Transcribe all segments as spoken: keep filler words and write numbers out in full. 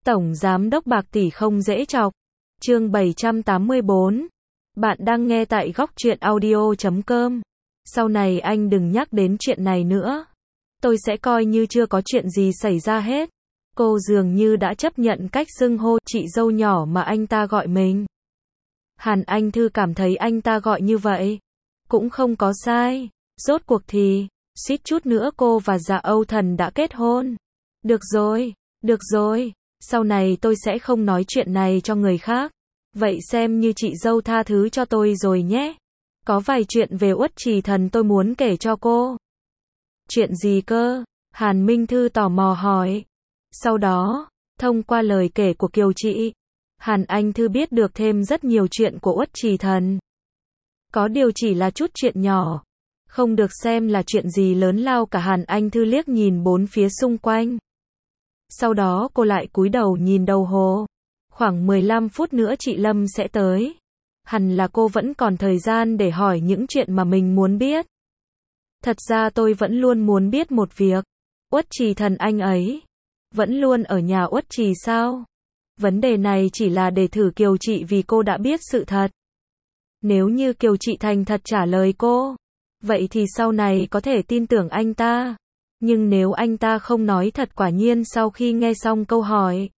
Tổng Giám đốc bạc tỷ không dễ chọc. Chương bảy trăm tám mươi bốn. Bạn đang nghe tại góc truyện audio chấm com. Sau này anh đừng nhắc đến chuyện này nữa. Tôi sẽ coi như chưa có chuyện gì xảy ra hết. Cô dường như đã chấp nhận cách xưng hô chị dâu nhỏ mà anh ta gọi mình. Hàn Anh Thư cảm thấy anh ta gọi như vậy cũng không có sai. Rốt cuộc thì, suýt chút nữa cô và Dạ Âu Thần đã kết hôn. Được rồi, được rồi, sau này tôi sẽ không nói chuyện này cho người khác. Vậy xem như chị dâu tha thứ cho tôi rồi nhé. Có vài chuyện về Uất Trì Thần tôi muốn kể cho cô. Chuyện gì cơ? Hàn Minh Thư tò mò hỏi. Sau đó, thông qua lời kể của Kiều Chị, Hàn Anh Thư biết được thêm rất nhiều chuyện của Uất Trì Thần. Có điều chỉ là chút chuyện nhỏ, không được xem là chuyện gì lớn lao cả. Hàn Anh Thư liếc nhìn bốn phía xung quanh. Sau đó cô lại cúi đầu nhìn đồng hồ. Khoảng mười lăm phút nữa chị Lâm sẽ tới. Hẳn là cô vẫn còn thời gian để hỏi những chuyện mà mình muốn biết. Thật ra tôi vẫn luôn muốn biết một việc. Uất Trì Thần anh ấy vẫn luôn ở nhà Uất Trì sao? Vấn đề này chỉ là để thử Kiều Chị vì cô đã biết sự thật. Nếu như Kiều Chị thành thật trả lời cô, vậy thì sau này có thể tin tưởng anh ta. Nhưng nếu anh ta không nói thật, quả nhiên sau khi nghe xong câu hỏi,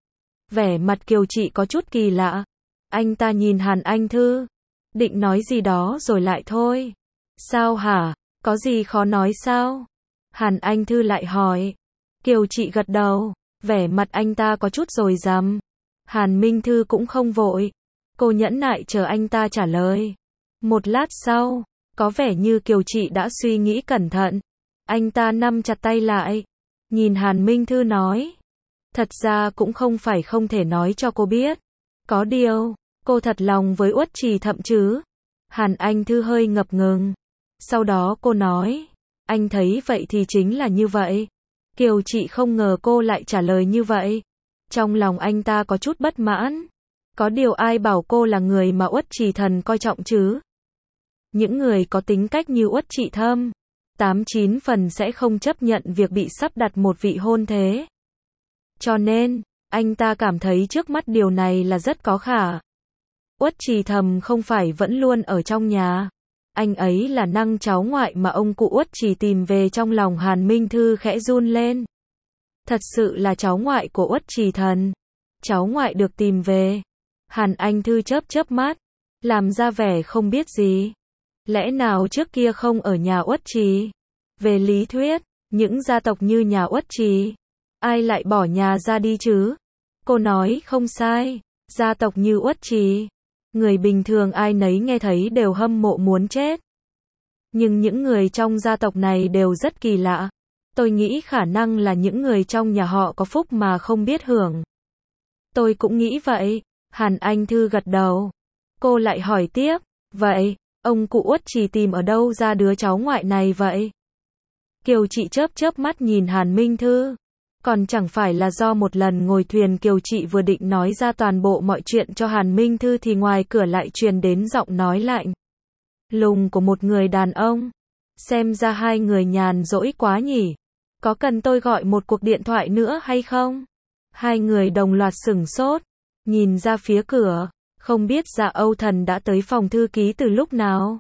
vẻ mặt Kiều Chị có chút kỳ lạ. Anh ta nhìn Hàn Anh Thư, định nói gì đó rồi lại thôi. Sao hả? Có gì khó nói sao? Hàn Anh Thư lại hỏi. Kiều Chị gật đầu, vẻ mặt anh ta có chút rối rắm. Hàn Minh Thư cũng không vội. Cô nhẫn nại chờ anh ta trả lời. Một lát sau, có vẻ như Kiều Chị đã suy nghĩ cẩn thận. Anh ta nắm chặt tay lại, nhìn Hàn Minh Thư nói. Thật ra cũng không phải không thể nói cho cô biết. Có điều, cô thật lòng với Uất Trì Thậm chứ? Hàn Anh Thư hơi ngập ngừng. Sau đó cô nói. Anh thấy vậy thì chính là như vậy. Kiều Chị không ngờ cô lại trả lời như vậy. Trong lòng anh ta có chút bất mãn. Có điều ai bảo cô là người mà Uất Trì Thần coi trọng chứ? Những người có tính cách như Uất Trì Thâm, tám chín phần sẽ không chấp nhận việc bị sắp đặt một vị hôn thế. Cho nên, anh ta cảm thấy trước mắt điều này là rất có khả. Uất Trì Thâm không phải vẫn luôn ở trong nhà. Anh ấy là năng cháu ngoại mà ông cụ Uất Trì tìm về. Trong lòng Hàn Minh Thư khẽ run lên. Thật sự là cháu ngoại của Uất Trì Thần. Cháu ngoại được tìm về. Hàn Anh Thư chớp chớp mắt, làm ra vẻ không biết gì. Lẽ nào trước kia không ở nhà Uất Trì? Về lý thuyết, những gia tộc như nhà Uất Trì, ai lại bỏ nhà ra đi chứ? Cô nói không sai, gia tộc như Uất Trì, người bình thường ai nấy nghe thấy đều hâm mộ muốn chết. Nhưng những người trong gia tộc này đều rất kỳ lạ. Tôi nghĩ khả năng là những người trong nhà họ có phúc mà không biết hưởng. Tôi cũng nghĩ vậy. Hàn Anh Thư gật đầu. Cô lại hỏi tiếp, vậy, ông cụ Uất Trì tìm ở đâu ra đứa cháu ngoại này vậy? Kiều Chị chớp chớp mắt nhìn Hàn Minh Thư. Còn chẳng phải là do một lần ngồi thuyền Kiều Chị vừa định nói ra toàn bộ mọi chuyện cho Hàn Minh Thư thì ngoài cửa lại truyền đến giọng nói lạnh lùng của một người đàn ông. Xem ra hai người nhàn rỗi quá nhỉ. Có cần tôi gọi một cuộc điện thoại nữa hay không? Hai người đồng loạt sửng sốt, nhìn ra phía cửa, không biết Dạ Âu Thần đã tới phòng thư ký từ lúc nào.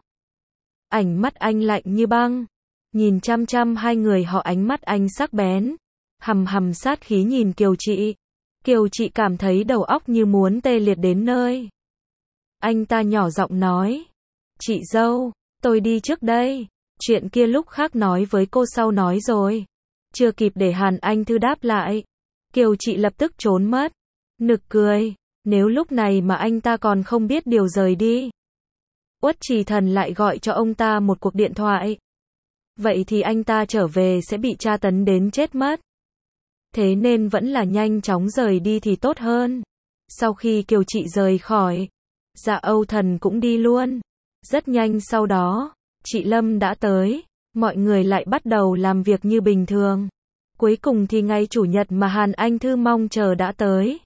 Ánh mắt anh lạnh như băng, nhìn chăm chăm hai người họ, ánh mắt anh sắc bén, hầm hầm sát khí nhìn Kiều Chị. Kiều Chị cảm thấy đầu óc như muốn tê liệt đến nơi. Anh ta nhỏ giọng nói, chị dâu, tôi đi trước đây, chuyện kia lúc khác nói với cô sau nói rồi. Chưa kịp để Hàn Anh Thư đáp lại, Kiều Chị lập tức trốn mất. Nực cười, nếu lúc này mà anh ta còn không biết điều rời đi, Uất Trì Thần lại gọi cho ông ta một cuộc điện thoại, vậy thì anh ta trở về sẽ bị tra tấn đến chết mất. Thế nên vẫn là nhanh chóng rời đi thì tốt hơn. Sau khi Kiều Chị rời khỏi, Dạ Âu Thần cũng đi luôn. Rất nhanh sau đó, chị Lâm đã tới. Mọi người lại bắt đầu làm việc như bình thường. Cuối cùng thì ngày chủ nhật mà Hàn Anh Thư mong chờ đã tới.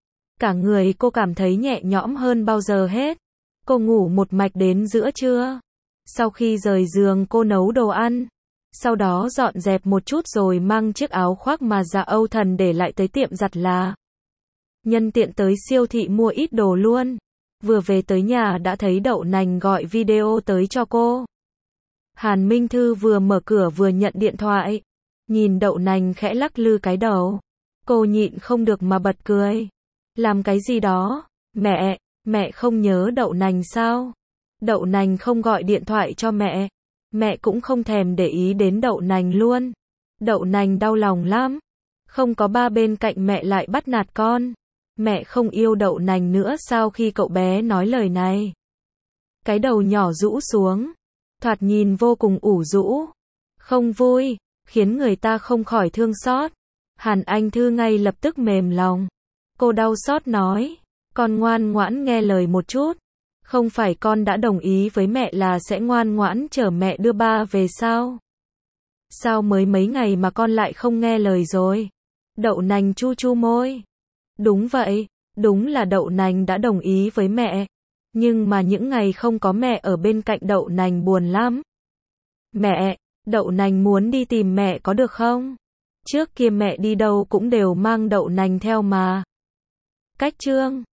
Cả người cô cảm thấy nhẹ nhõm hơn bao giờ hết. Cô ngủ một mạch đến giữa trưa. Sau khi rời giường cô nấu đồ ăn. Sau đó dọn dẹp một chút rồi mang chiếc áo khoác mà Dạ Âu Thần để lại tới tiệm giặt là. nhân tiện tới siêu thị mua ít đồ luôn. Vừa về tới nhà đã thấy Đậu Nành gọi video tới cho cô. Hàn Minh Thư vừa mở cửa vừa nhận điện thoại. Nhìn Đậu Nành khẽ lắc lư cái đầu. Cô nhịn không được mà bật cười. Làm cái gì đó? Mẹ, mẹ không nhớ Đậu Nành sao? Đậu Nành không gọi điện thoại cho mẹ. Mẹ cũng không thèm để ý đến Đậu Nành luôn. Đậu Nành đau lòng lắm. Không có ba bên cạnh mẹ lại bắt nạt con. Mẹ không yêu Đậu Nành nữa sao khi cậu bé nói lời này. Cái đầu nhỏ rũ xuống. Thoạt nhìn vô cùng ủ rũ. Không vui, khiến người ta không khỏi thương xót. Hàn Anh Thư ngay lập tức mềm lòng. Cô đau xót nói. Con ngoan ngoãn nghe lời một chút. Không phải con đã đồng ý với mẹ là sẽ ngoan ngoãn chờ mẹ đưa ba về sao? Sao mới mấy ngày mà con lại không nghe lời rồi? Đậu Nành chu chu môi. Đúng vậy, đúng là Đậu Nành đã đồng ý với mẹ. Nhưng mà những ngày không có mẹ ở bên cạnh Đậu Nành buồn lắm. Mẹ, Đậu Nành muốn đi tìm mẹ có được không? Trước kia mẹ đi đâu cũng đều mang Đậu Nành theo mà. Cách chương